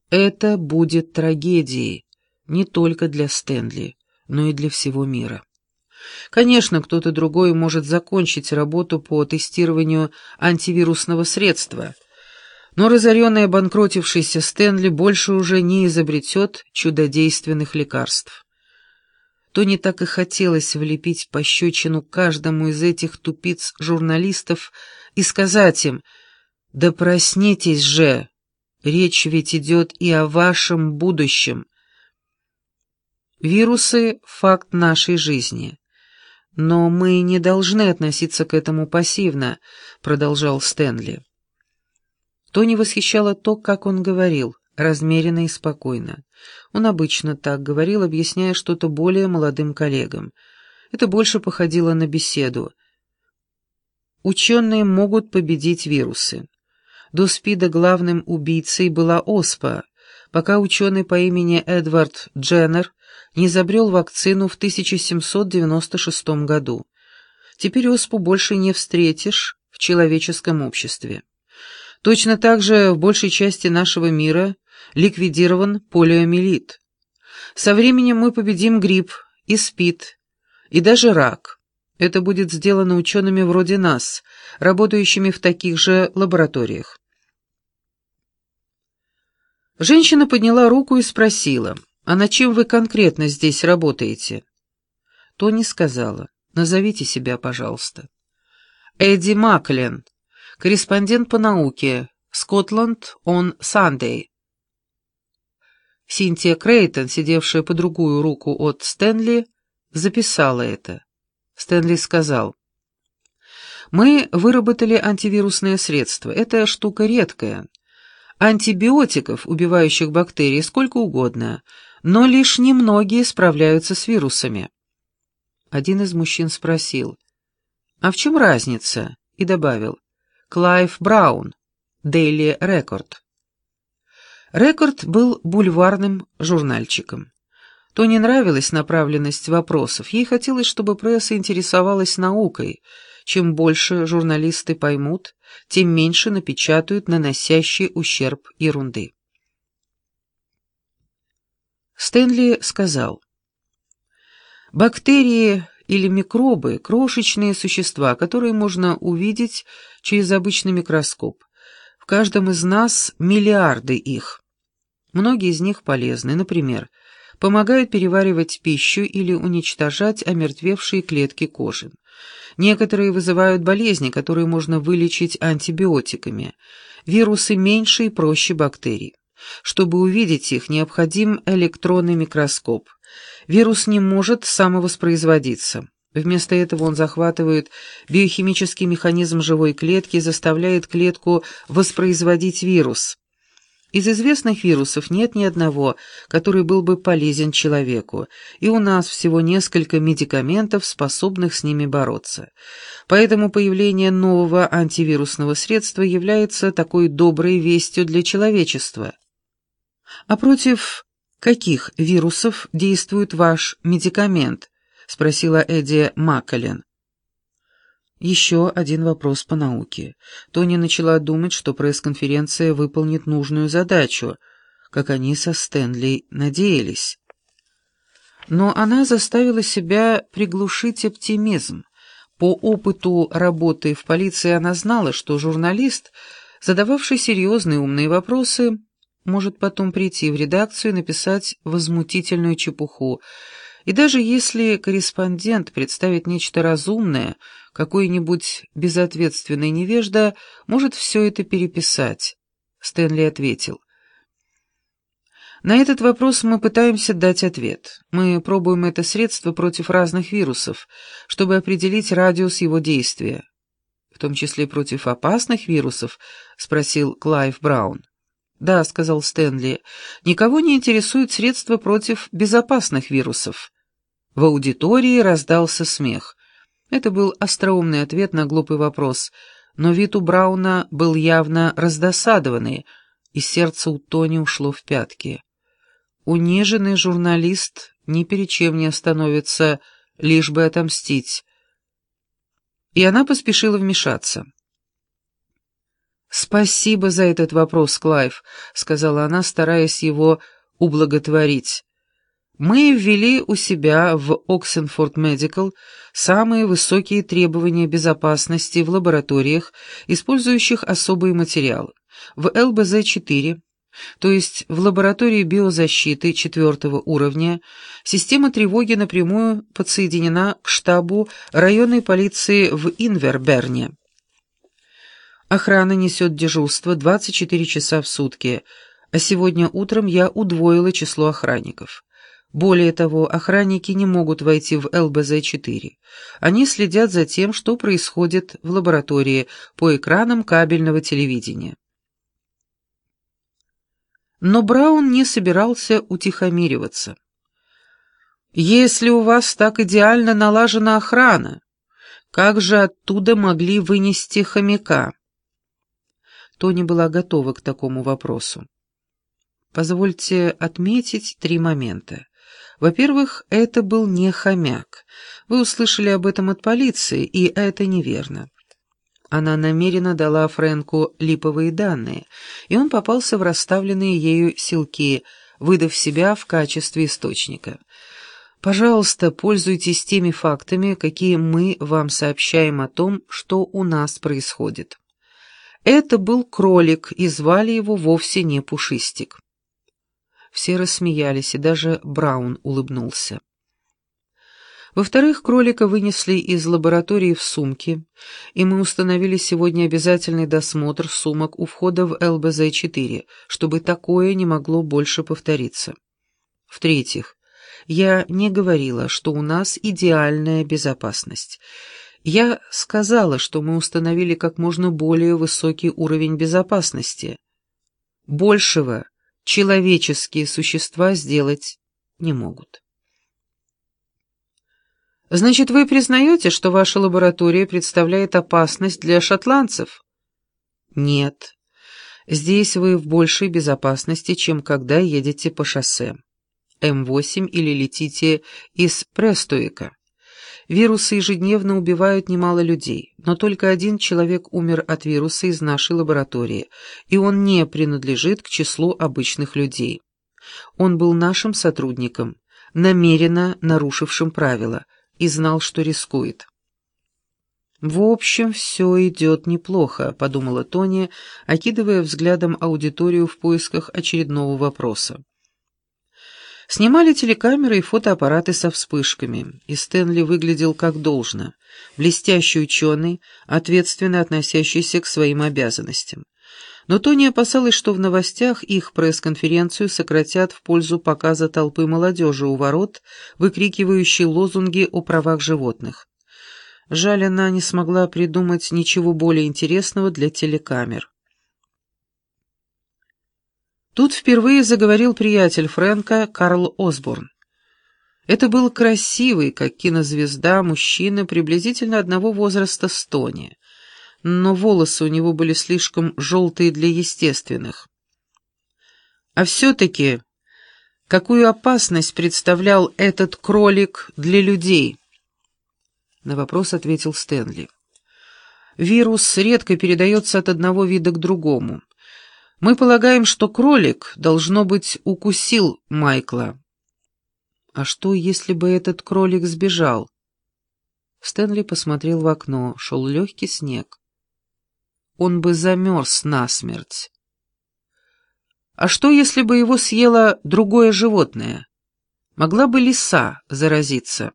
Это будет трагедией не только для Стэнли, но и для всего мира. Конечно, кто-то другой может закончить работу по тестированию антивирусного средства, но разоренный и обанкротившийся Стэнли больше уже не изобретет чудодейственных лекарств. Тони так и хотелось влепить пощечину каждому из этих тупиц-журналистов и сказать им: «Да проснитесь же! Речь ведь идет и о вашем будущем». Вирусы — факт нашей жизни. «Но мы не должны относиться к этому пассивно», — продолжал Стэнли. Тони восхищало то, как он говорил, размеренно и спокойно. Он обычно так говорил, объясняя что-то более молодым коллегам. Это больше походило на беседу. Ученые могут победить вирусы. До СПИДа главным убийцей была оспа, пока ученый по имени Эдвард Дженнер не изобрел вакцину в 1796 году. Теперь оспу больше не встретишь в человеческом обществе. Точно так же в большей части нашего мира ликвидирован полиомиелит. Со временем мы победим грипп и СПИД, и даже рак. Это будет сделано учеными вроде нас, работающими в таких же лабораториях. Женщина подняла руку и спросила: «А над чем вы конкретно здесь работаете?» Тони сказала: «Назовите себя, пожалуйста». «Эдди Маклен, корреспондент по науке, Scotland-on-Sunday». Синтия Крейтон, сидевшая по другую руку от Стэнли, записала это. Стэнли сказал: «Мы выработали антивирусное средство. Это штука редкая. Антибиотиков, убивающих бактерии, сколько угодно, но лишь немногие справляются с вирусами». Один из мужчин спросил: «А в чем разница?» и добавил: «Клайв Браун, Daily Record». «Рекорд» был бульварным журнальчиком. Тони нравилась направленность вопросов. Ей хотелось, чтобы пресса интересовалась наукой. Чем больше журналисты поймут, тем меньше напечатают наносящие ущерб ерунды. Стэнли сказал: «Бактерии или микробы — крошечные существа, которые можно увидеть через обычный микроскоп. В каждом из нас миллиарды их. Многие из них полезны, например, помогают переваривать пищу или уничтожать омертвевшие клетки кожи. Некоторые вызывают болезни, которые можно вылечить антибиотиками. Вирусы меньше и проще бактерий. Чтобы увидеть их, необходим электронный микроскоп. Вирус не может самовоспроизводиться. Вместо этого он захватывает биохимический механизм живой клетки и заставляет клетку воспроизводить вирус. Из известных вирусов нет ни одного, который был бы полезен человеку, и у нас всего несколько медикаментов, способных с ними бороться. Поэтому появление нового антивирусного средства является такой доброй вестью для человечества. А против каких вирусов действует ваш медикамент? — спросила Эдди Маккелен. Еще один вопрос по науке. Тони начала думать, что пресс-конференция выполнит нужную задачу, как они со Стэнли надеялись. Но она заставила себя приглушить оптимизм. По опыту работы в полиции она знала, что журналист, задававший серьезные умные вопросы, может потом прийти в редакцию и написать возмутительную чепуху. И даже если корреспондент представит нечто разумное, какой-нибудь безответственный невежда может все это переписать. Стэнли ответил: «На этот вопрос мы пытаемся дать ответ. Мы пробуем это средство против разных вирусов, чтобы определить радиус его действия». «В том числе против опасных вирусов?» — спросил Клайв Браун. «Да», — сказал Стэнли, — «никого не интересует средства против безопасных вирусов». В аудитории раздался смех. Это был остроумный ответ на глупый вопрос, но вид у Брауна был явно раздосадованный, и сердце у Тони ушло в пятки. Униженный журналист ни перед чем не остановится, лишь бы отомстить. И она поспешила вмешаться. «Спасибо за этот вопрос, Клайв», — сказала она, стараясь его ублаготворить. «Мы ввели у себя в Оксенфорд Медикал самые высокие требования безопасности в лабораториях, использующих особые материалы. В ЛБЗ-4, то есть в лаборатории биозащиты 4-го уровня, система тревоги напрямую подсоединена к штабу районной полиции в Инверберне. Охрана несет дежурство 24 часа в сутки, а сегодня утром я удвоила число охранников. Более того, охранники не могут войти в ЛБЗ-4. Они следят за тем, что происходит в лаборатории по экранам кабельного телевидения. Но Браун не собирался утихомириваться. «Если у вас так идеально налажена охрана, как же оттуда могли вынести хомяка?» Тони была готова к такому вопросу. Позвольте отметить 3 момента. Во-первых, это был не хомяк. Вы услышали об этом от полиции, и это неверно. Она намеренно дала Фрэнку липовые данные, и он попался в расставленные ею силки, выдав себя в качестве источника. Пожалуйста, пользуйтесь теми фактами, какие мы вам сообщаем о том, что у нас происходит. Это был кролик, и звали его вовсе не Пушистик. Все рассмеялись, и даже Браун улыбнулся. Во-вторых, кролика вынесли из лаборатории в сумке, и мы установили сегодня обязательный досмотр сумок у входа в ЛБЗ-4, чтобы такое не могло больше повториться. В-третьих, я не говорила, что у нас идеальная безопасность. Я сказала, что мы установили как можно более высокий уровень безопасности. Большего человеческие существа сделать не могут. Значит, вы признаете, что ваша лаборатория представляет опасность для шотландцев? Нет. Здесь вы в большей безопасности, чем когда едете по шоссе М8 или летите из Престуика. Вирусы ежедневно убивают немало людей, но только 1 человек умер от вируса из нашей лаборатории, и он не принадлежит к числу обычных людей. Он был нашим сотрудником, намеренно нарушившим правила, и знал, что рискует. «В общем, все идет неплохо», — подумала Тони, окидывая взглядом аудиторию в поисках очередного вопроса. Снимали телекамеры и фотоаппараты со вспышками, и Стэнли выглядел как должно, блестящий ученый, ответственно относящийся к своим обязанностям. Но Тони опасалась, что в новостях их пресс-конференцию сократят в пользу показа толпы молодежи у ворот, выкрикивающей лозунги о правах животных. Жаль, она не смогла придумать ничего более интересного для телекамер. Тут впервые заговорил приятель Фрэнка Карл Осборн. Это был красивый, как кинозвезда, мужчина приблизительно одного возраста с Тони, но волосы у него были слишком желтые для естественных. А все-таки, какую опасность представлял этот кролик для людей? На вопрос ответил Стэнли. Вирус редко передается от одного вида к другому. Мы полагаем, что кролик, должно быть, укусил Майкла. А что, если бы этот кролик сбежал? Стэнли посмотрел в окно, шел легкий снег. Он бы замерз насмерть. А что, если бы его съело другое животное? Могла бы лиса заразиться?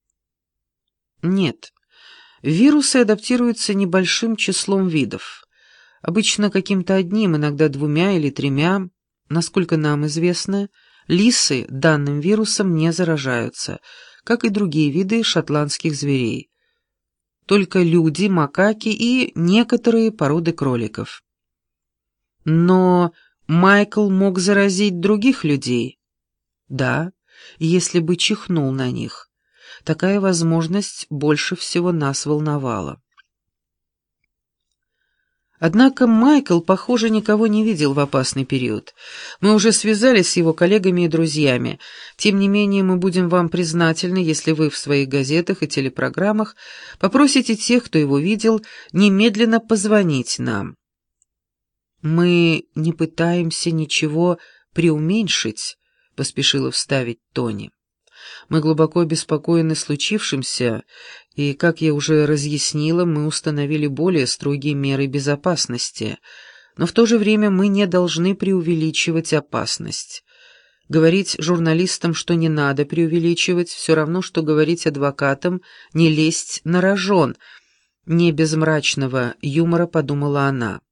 Нет. Вирусы адаптируются небольшим числом видов. Обычно каким-то одним, иногда 2 или 3. Насколько нам известно, лисы данным вирусом не заражаются, как и другие виды шотландских зверей. Только люди, макаки и некоторые породы кроликов. Но Майкл мог заразить других людей? Да, если бы чихнул на них. Такая возможность больше всего нас волновала. Однако Майкл, похоже, никого не видел в опасный период. Мы уже связались с его коллегами и друзьями. Тем не менее, мы будем вам признательны, если вы в своих газетах и телепрограммах попросите тех, кто его видел, немедленно позвонить нам. «Мы не пытаемся ничего преуменьшить», — поспешила вставить Тони. «Мы глубоко обеспокоены случившимся, и, как я уже разъяснила, мы установили более строгие меры безопасности, но в то же время мы не должны преувеличивать опасность. Говорить журналистам, что не надо преувеличивать, все равно, что говорить адвокатам не лезть на рожон», — не без мрачного юмора подумала она.